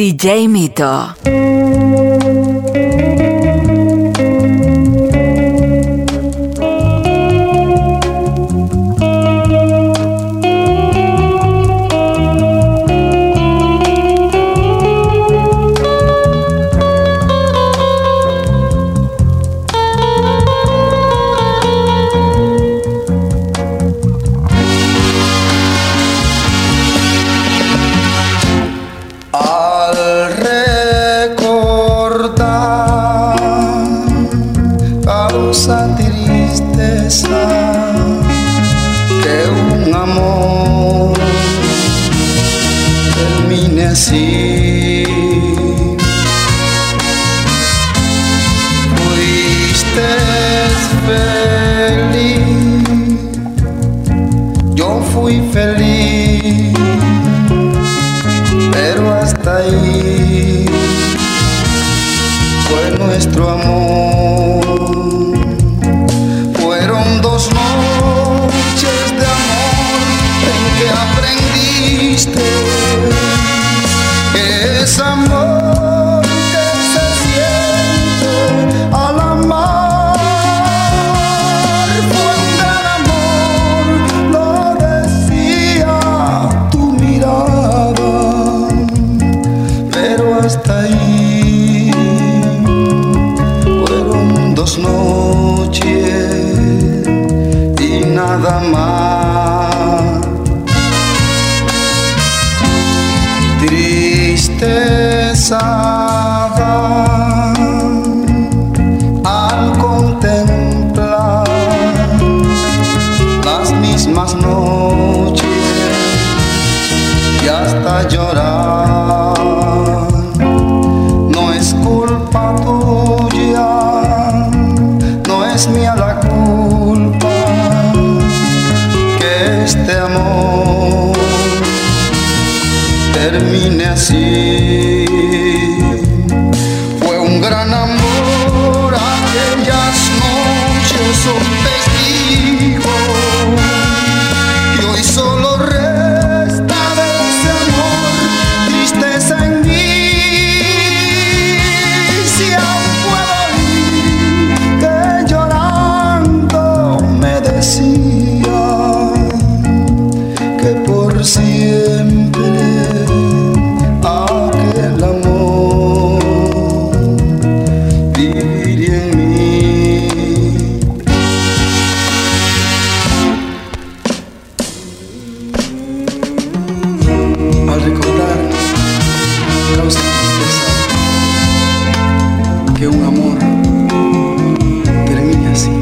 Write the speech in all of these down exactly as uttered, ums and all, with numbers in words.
D J Mito. Así fuiste feliz, yo fui feliz, pero hasta ahí fue nuestro amor. Fueron dos noches de amor en que aprendiste es amor que se siente al amar. Fue un gran amor, lo decía tu mirada, pero hasta ahí fueron dos noches y nada más. Tristeza da al contemplar las mismas noches y hasta llorar. No es culpa tuya, no es mía la culpa que este amor termine así. Fue un gran amor, aquellas noches son testigos, y hoy solo resta de ese amor tristeza en mí. Si aún puedo oír que llorando me decía que por siempre aquel amor viviría en mí. Al recordar causa tristeza que un amor termine así.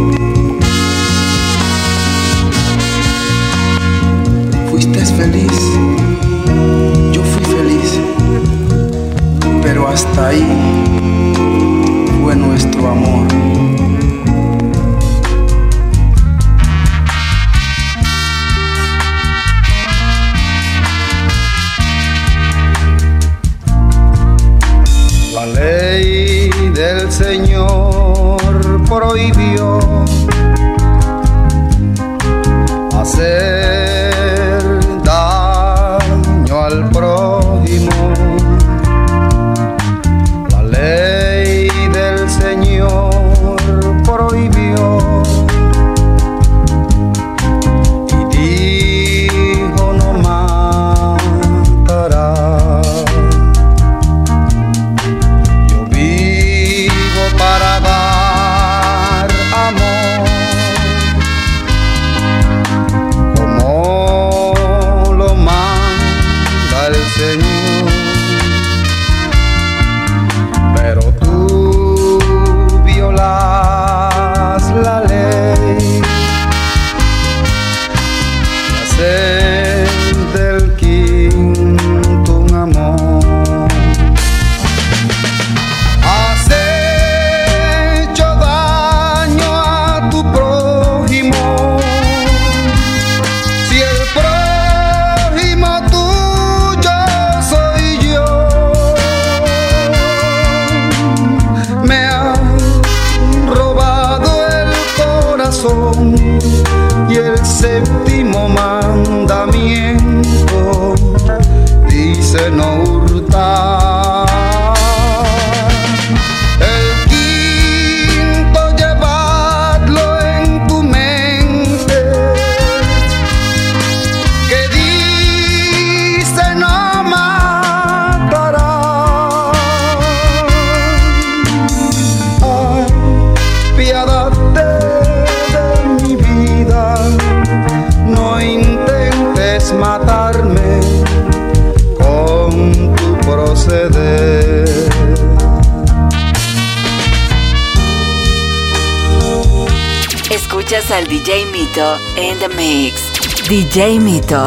Fuiste feliz, yo fui feliz, pero hasta ahí fue nuestro amor. La ley del Señor prohibió hacer daño al prójimo. La ley del Señor prohibió y dijo no matarás. Yo vivo para dar amor Bienvenidos al D J Mito in the Mix. D J Mito.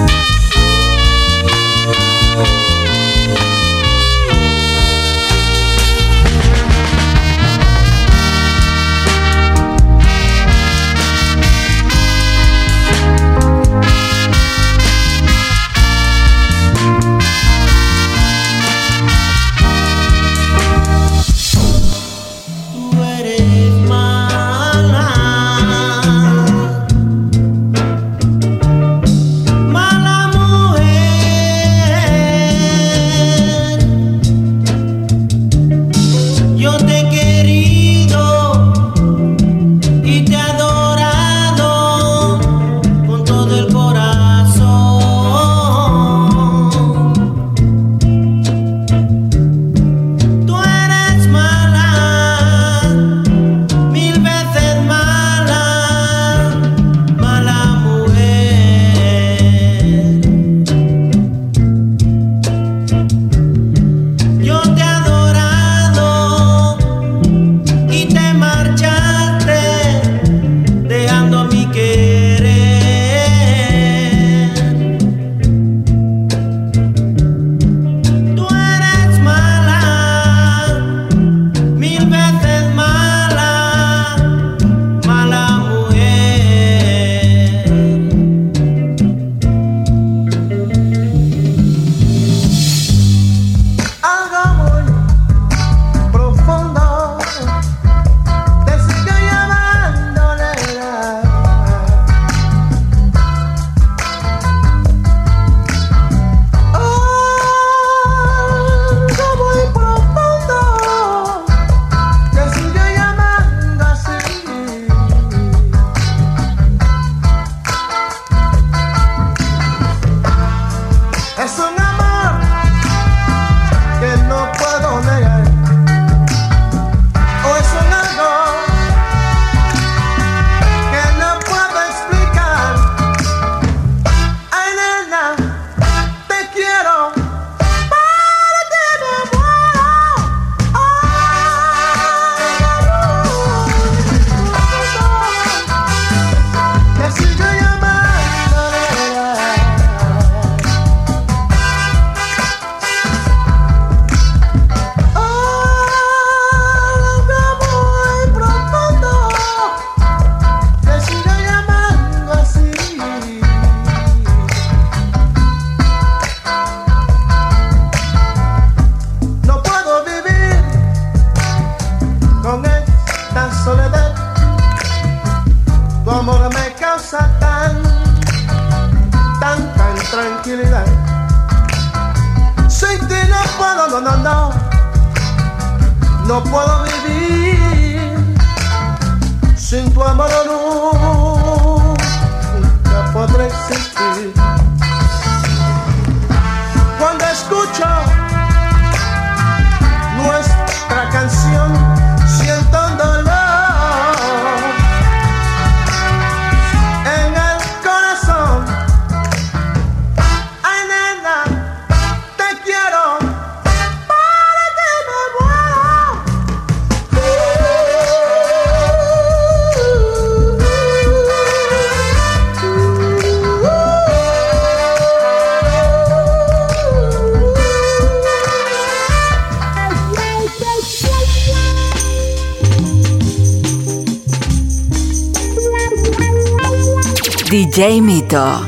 D J Mito.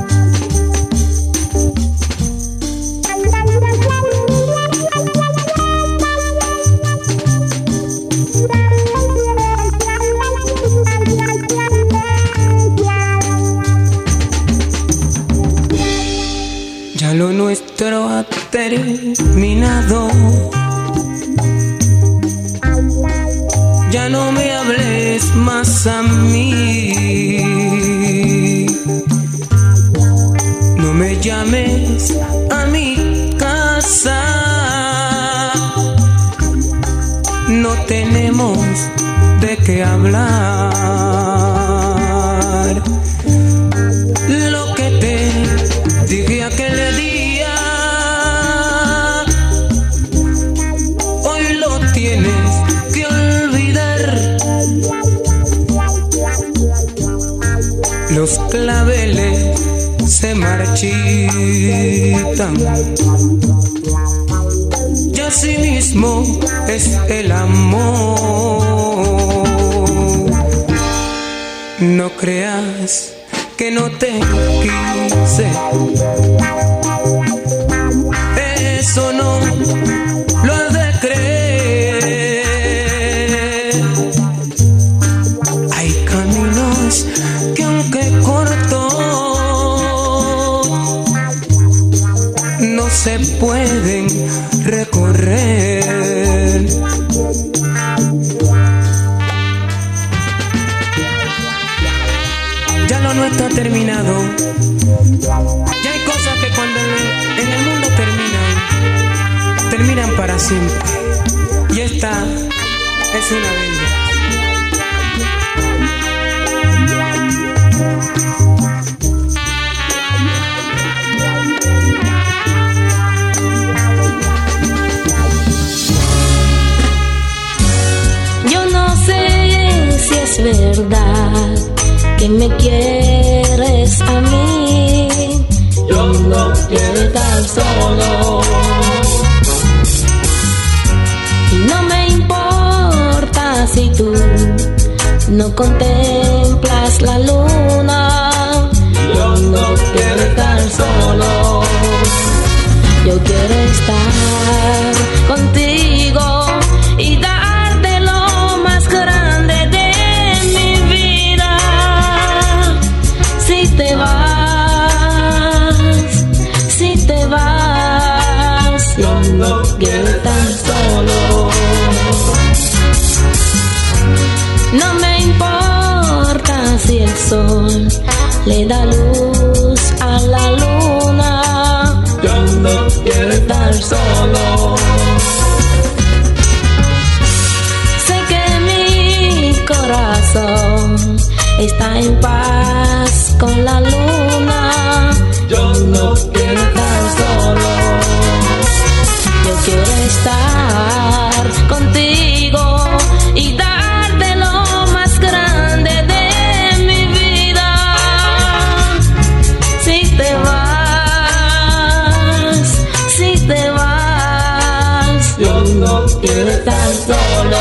Ya lo nuestro ha terminado. Ya no me hables más a mí. No me llames a mi casa. No tenemos de qué hablar. Lo que te dije aquel día, hoy lo tienes que olvidar. marchitan. Y así mismo es el amor. No creas que no te quise, eso no lo has de creer. Hay caminos que aunque cortos no se pueden recorrer. Ya lo no está terminado. Ya hay cosas que cuando en el, en el mundo terminan, terminan para siempre. Y esta es una de ellas. Yo no sé si es verdad que me quieres a mí. Yo no quiero estar solo y no me importa si tú no contemplas la luna. Yo no quiero estar solo, yo quiero estar contigo y darte lo más grande de mi vida. Si te vas, si te vas, yo no quiero estar solo. No me importa si el sol le da luz a la luna. Yo no quiero estar solo. Sé que mi corazón está en paz con la luna. Yo no quiero estar solo, yo quiero estar contigo y darte lo más grande de mi vida. Si te vas, si te vas, yo no quiero estar solo.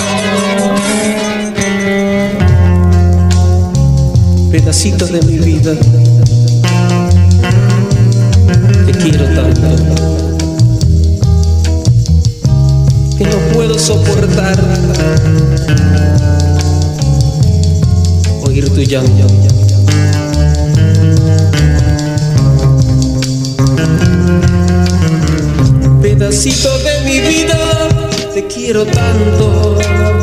Pedacitos de mi vida, te quiero tanto que no puedo soportar oír tu llanto. Pedacito de mi vida, te quiero tanto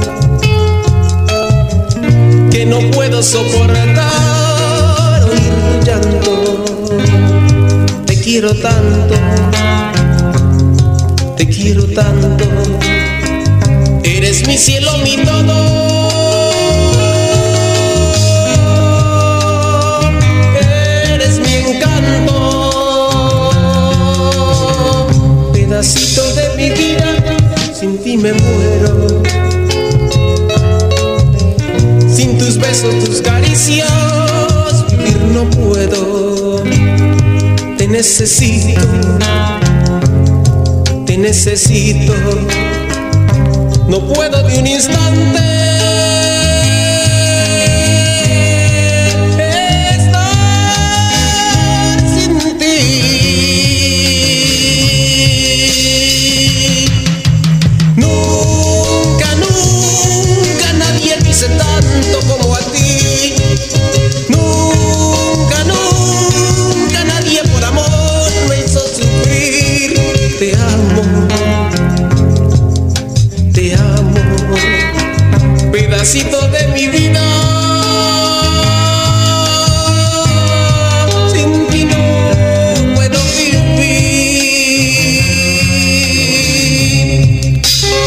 que no puedo soportar oír tu llanto. Te quiero tanto, te quiero tanto, eres mi cielo, mi todo. Eres mi encanto, pedacito de mi vida, sin ti me muero. Sin tus besos, tus caricias, vivir no puedo. Te necesito, te necesito. No puedo de un instante estar sin ti. Nunca, nunca nadie quise tanto como a ti. Nunca, nunca nadie por amor me hizo sufrir. Te amo, te amo, pedacito de mi vida. Sin ti no puedo vivir.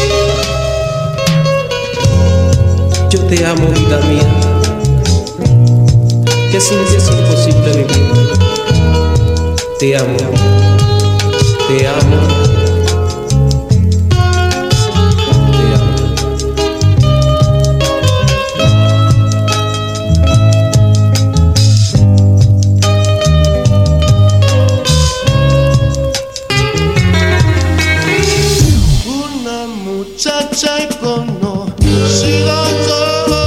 Yo te amo, vida mía, que sin ti es imposible vivir. Te amo, te amo. noche conocido yo,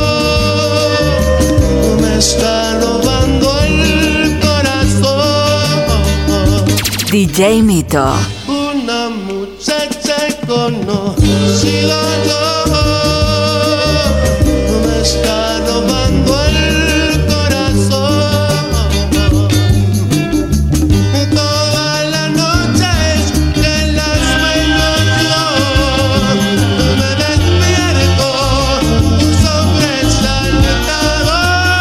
me está robando el corazón. D J Mito. Una muchacha conocida yo, me está robando el corazón. Todas las noches que la sueño yo, me despierto sobresaltado.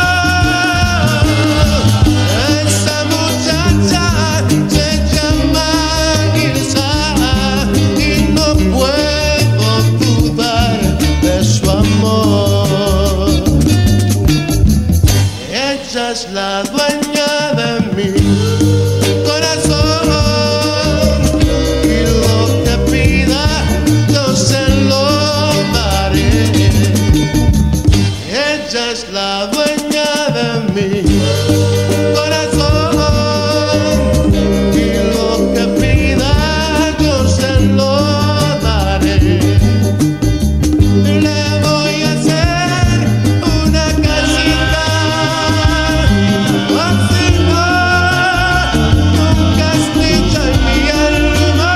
Esa muchacha se llama Ilsa y no puedo dudar de su amor. Ella es la dueña de mi corazón y lo que pida yo se lo daré. Ella es la dueña de mi corazón y lo que pida yo se lo daré. Le voy a hacer una casita, así no, un castillo en mi alma.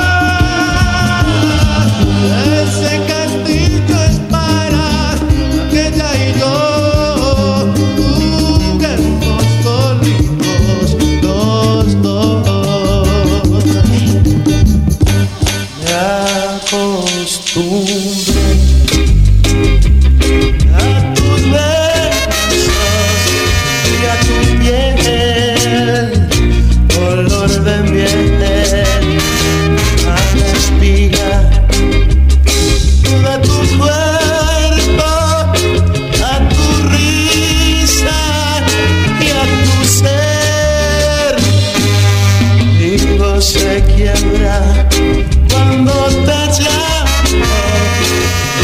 Ese castillo es para que ella y yo juguemos solitos los dos. Me acostumbré a tus besos y a tu piel, olor de miel, a la espiga de tu cuerpo, a tu risa y a tu ser. Digo, se quiebra cuando te llamo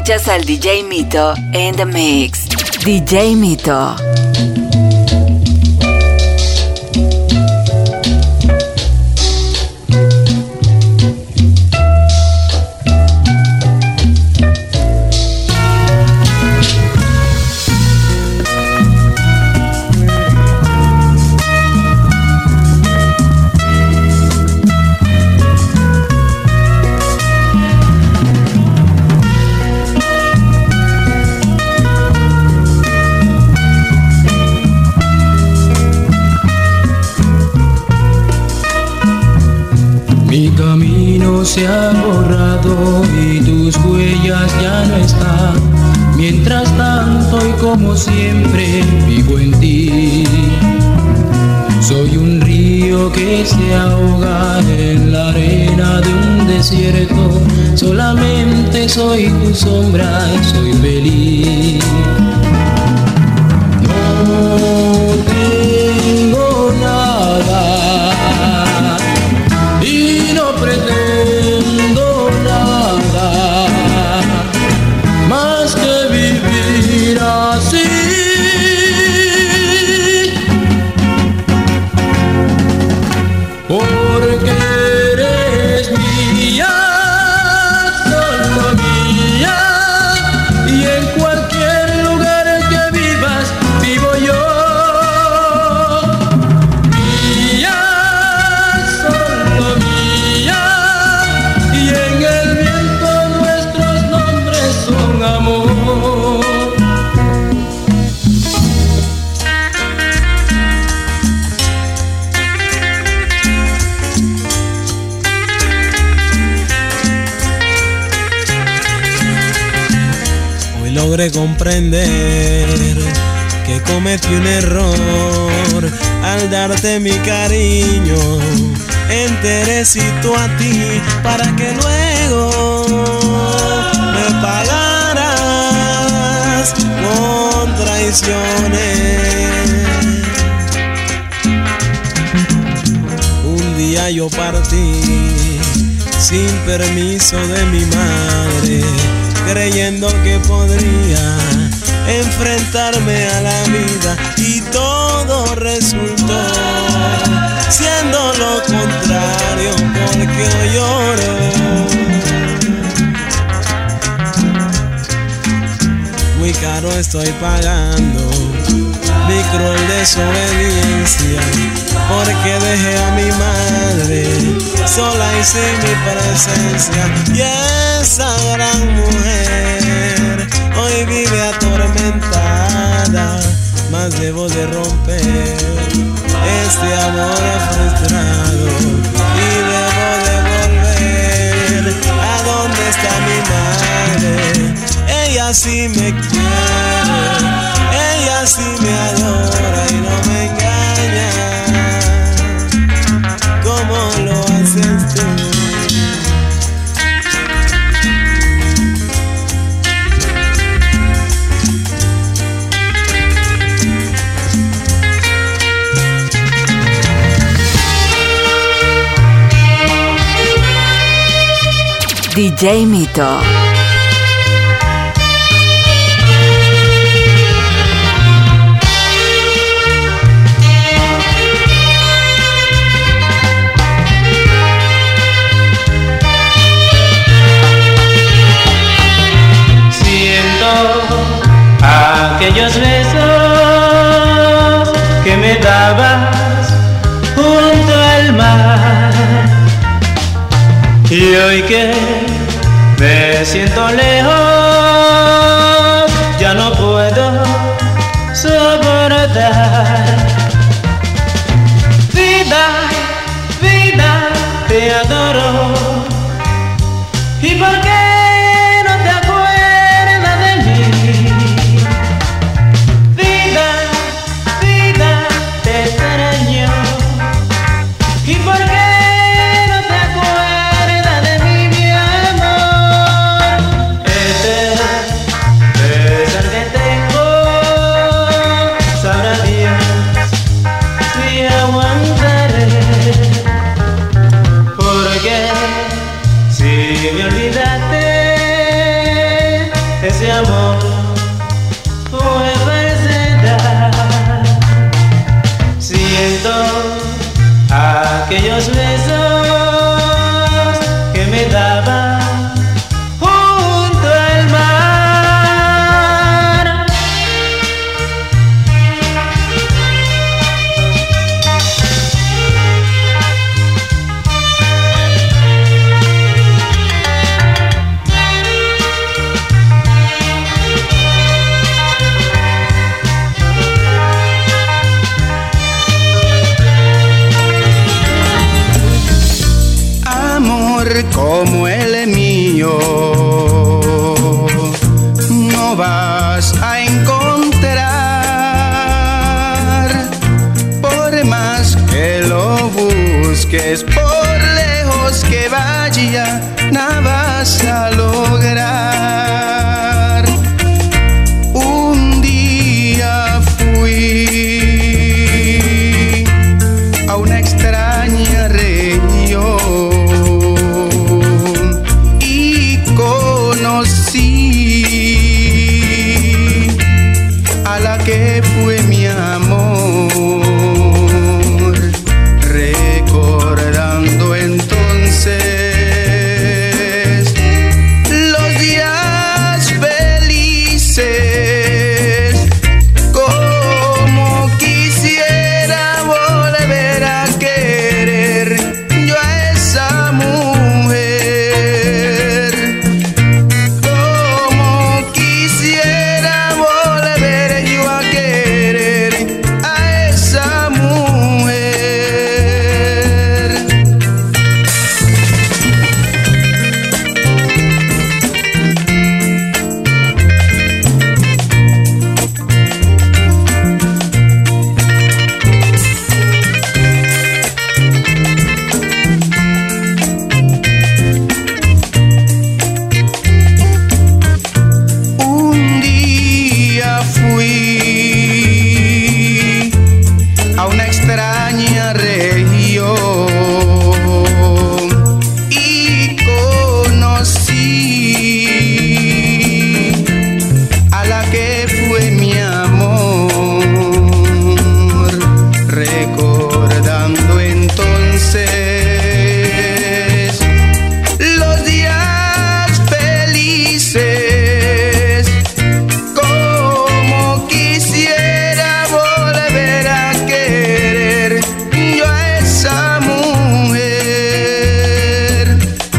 Escuchas al D J Mito in the mix. D J Mito. Mi camino se ha borrado y tus huellas ya no están. Mientras tanto y como siempre vivo en ti. Soy un río que se ahoga en la arena de un desierto. Solamente soy tu sombra y soy feliz. No tengo nada y no pretendo nada más que vivir así, porque eres mía, solo mía, y en cualquier lugar que vivas vivo yo. Logré comprender que cometí un error al darte mi cariño enterecito a ti para que luego me pagaras con traiciones. Un día yo partí sin permiso de mi madre, creyendo que podría enfrentarme a la vida, y todo resultó siendo lo contrario, porque hoy lloro. Muy caro estoy pagando mi cruel desobediencia, porque dejé a mi madre sola y sin mi presencia, y esa gran mujer hoy vive atormentada. Mas debo de romper este amor frustrado y debo de volver a donde está mi madre. Ella sí me quiere, ella sí me adora y no me engaña como lo haces tú. D J Mito. Aquellos besos que me dabas junto al mar, y hoy que me siento lejos ya no puedo soportar. Vida, vida, te adoro, ¿y por qué no te acuerdas de mí? ¿Y por qué no te acuerdas de mí, mi amor? Este pesar que tengo, sabrá Dios si aguantaré, porque ese amor fue verdad. Siento aquellos besos que me daban junto al mar. Como el mío no vas a encontrar, por más que lo busques, por lejos que vaya, nada vas a lograr. Un día fui a una extraña región, a la que fue mi amor, recordando entonces los días felices. Como quisiera volver a querer yo a esa mujer. A una extraña región y conocí a la que fue mi amor, recordando entonces los días felices. Como quisiera volver a querer yo a esa mujer.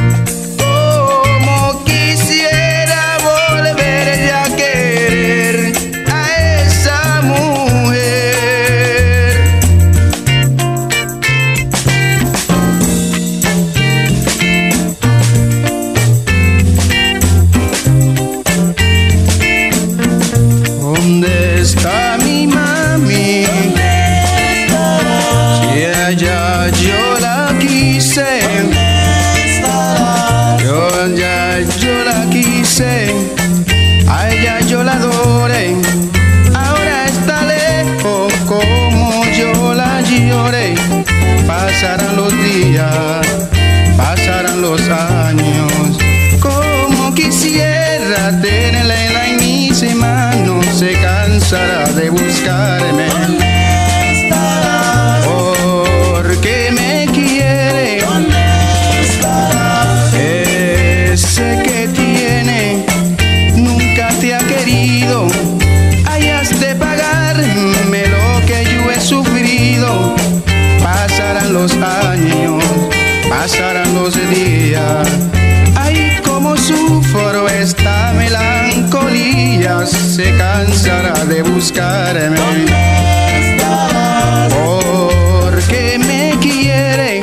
Como quisiera volver ya a querer a esa mujer. ¿Dónde está mi mami? Si ella yo la quise, yo ya yo la quise, a ella yo la adoré, ahora está lejos como yo la lloré. Pasarán los días, pasarán los años, como quisiera tenerla en mis manos, se cansará de buscarme. Porque me quiere, ese que tiene nunca te ha querido. Hayas de pagarme lo que yo he sufrido. Pasarán los años, pasarán los días, ay, cómo sufro esta melancolía. Se cansará de buscarme. Porque me quiere.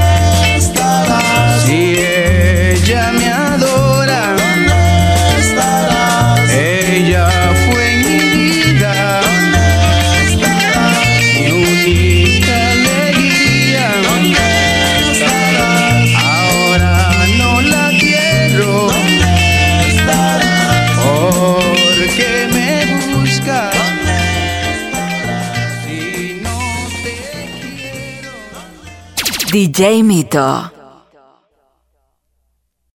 Si ella me adora, ella fue mi vida, mi única alegría. Ahora no la quiero. Porque me buscas. Si no te quiero. D J Mito.